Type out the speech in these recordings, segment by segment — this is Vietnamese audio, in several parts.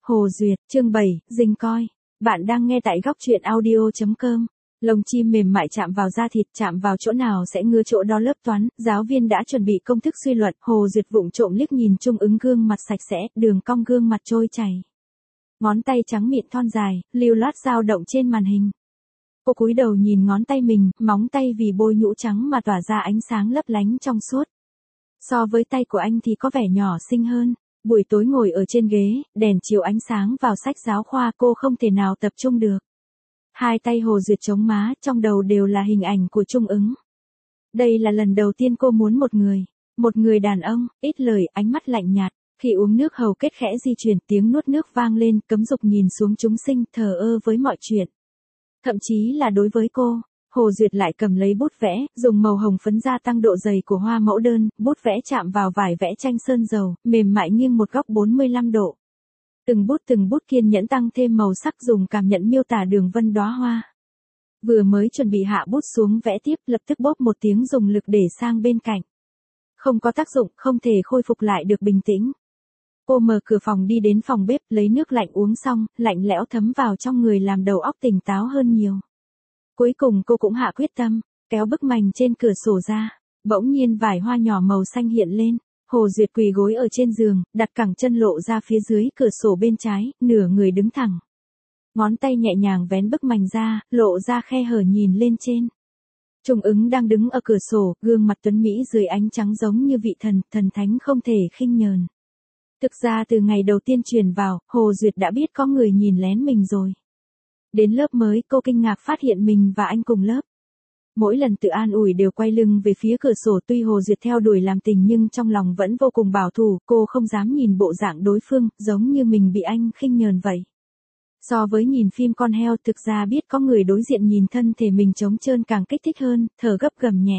Hồ Duyệt, chương 7, Dình coi. Bạn đang nghe tại góc truyện audio.com. Lông chim mềm mại chạm vào da thịt, chạm vào chỗ nào sẽ ngứa chỗ đó. Lớp toán, giáo viên đã chuẩn bị công thức suy luận. Hồ Duyệt vụng trộm liếc nhìn Trung Ứng gương mặt sạch sẽ, đường cong gương mặt trôi chảy. Ngón tay trắng mịn thon dài, lưu loát dao động trên màn hình. Cô cúi đầu nhìn ngón tay mình, móng tay vì bôi nhũ trắng mà tỏa ra ánh sáng lấp lánh trong suốt. So với tay của anh thì có vẻ nhỏ xinh hơn. Buổi tối ngồi ở trên ghế, đèn chiếu ánh sáng vào sách giáo khoa, cô không thể nào tập trung được. Hai tay Hồ Duyệt chống má, trong đầu đều là hình ảnh của Trung Ứng. Đây là lần đầu tiên cô muốn một người đàn ông, ít lời, ánh mắt lạnh nhạt. Khi uống nước hầu kết khẽ di chuyển, tiếng nuốt nước vang lên, cấm dục nhìn xuống chúng sinh, thờ ơ với mọi chuyện. Thậm chí là đối với cô. Hồ Duyệt lại cầm lấy bút vẽ, dùng màu hồng phấn gia tăng độ dày của hoa mẫu đơn, bút vẽ chạm vào vải vẽ tranh sơn dầu, mềm mại nghiêng một góc 45 độ. Từng bút kiên nhẫn tăng thêm màu sắc, dùng cảm nhận miêu tả đường vân đóa hoa. Vừa mới chuẩn bị hạ bút xuống vẽ tiếp, lập tức bốp một tiếng dùng lực để sang bên cạnh. Không có tác dụng, không thể khôi phục lại được bình tĩnh. Cô mở cửa phòng đi đến phòng bếp, lấy nước lạnh uống xong, lạnh lẽo thấm vào trong người làm đầu óc tỉnh táo hơn nhiều. Cuối cùng cô cũng hạ quyết tâm, kéo bức mành trên cửa sổ ra, bỗng nhiên vải hoa nhỏ màu xanh hiện lên. Hồ Duyệt quỳ gối ở trên giường, đặt cẳng chân lộ ra phía dưới cửa sổ bên trái, nửa người đứng thẳng. Ngón tay nhẹ nhàng vén bức mành ra, lộ ra khe hở nhìn lên trên. Trung Ứng đang đứng ở cửa sổ, gương mặt tuấn mỹ dưới ánh trắng giống như vị thần, thần thánh không thể khinh nhờn. Thực ra từ ngày đầu tiên truyền vào, Hồ Duyệt đã biết có người nhìn lén mình rồi. Đến lớp mới, cô kinh ngạc phát hiện mình và anh cùng lớp. Mỗi lần tự an ủi đều quay lưng về phía cửa sổ, tuy Hồ Duyệt theo đuổi làm tình nhưng trong lòng vẫn vô cùng bảo thủ, cô không dám nhìn bộ dạng đối phương, giống như mình bị anh khinh nhờn vậy. So với nhìn phim con heo, thực ra biết có người đối diện nhìn thân thể mình trống trơn càng kích thích hơn, thở gấp gầm nhẹ.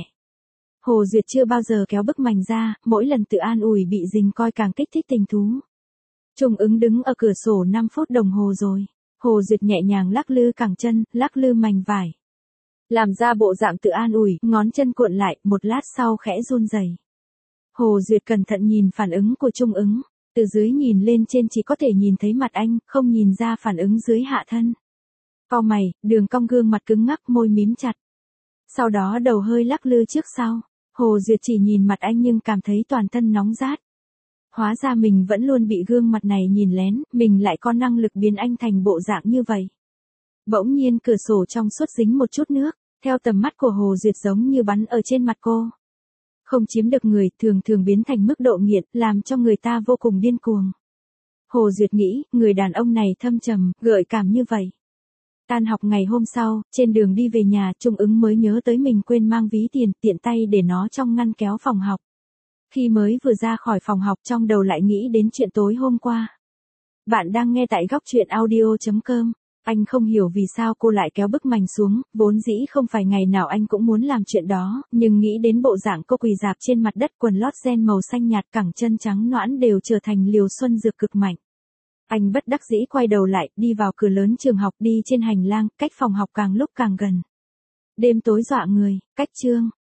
Hồ Duyệt chưa bao giờ kéo bức mành ra, mỗi lần tự an ủi bị dình coi càng kích thích tình thú. Trung Ứng đứng ở cửa sổ 5 phút đồng hồ rồi. Hồ Duyệt nhẹ nhàng lắc lư cẳng chân, lắc lư mành vải. Làm ra bộ dạng tự an ủi, ngón chân cuộn lại, một lát sau khẽ run rẩy. Hồ Duyệt cẩn thận nhìn phản ứng của Trung Ứng. Từ dưới nhìn lên trên chỉ có thể nhìn thấy mặt anh, không nhìn ra phản ứng dưới hạ thân. Cau mày, đường cong gương mặt cứng ngắc, môi mím chặt. Sau đó đầu hơi lắc lư trước sau. Hồ Duyệt chỉ nhìn mặt anh nhưng cảm thấy toàn thân nóng rát. Hóa ra mình vẫn luôn bị gương mặt này nhìn lén, mình lại có năng lực biến anh thành bộ dạng như vậy. Bỗng nhiên cửa sổ trong suốt dính một chút nước, theo tầm mắt của Hồ Duyệt giống như bắn ở trên mặt cô. Không chiếm được người, thường thường biến thành mức độ nghiện, làm cho người ta vô cùng điên cuồng. Hồ Duyệt nghĩ, người đàn ông này thâm trầm, gợi cảm như vậy. Tan học ngày hôm sau, trên đường đi về nhà, Trung Ứng mới nhớ tới mình quên mang ví tiền, tiện tay để nó trong ngăn kéo phòng học. Khi mới vừa ra khỏi phòng học, trong đầu lại nghĩ đến chuyện tối hôm qua. Bạn đang nghe tại góc truyện audio.com. Anh không hiểu vì sao cô lại kéo bức mành xuống, vốn dĩ không phải ngày nào anh cũng muốn làm chuyện đó, nhưng nghĩ đến bộ dạng cô quỳ rạp trên mặt đất, quần lót ren màu xanh nhạt, cẳng chân trắng nõn đều trở thành liều xuân dược cực mạnh. Anh bất đắc dĩ quay đầu lại, đi vào cửa lớn trường học, đi trên hành lang, cách phòng học càng lúc càng gần. Đêm tối dọa người, cách chương.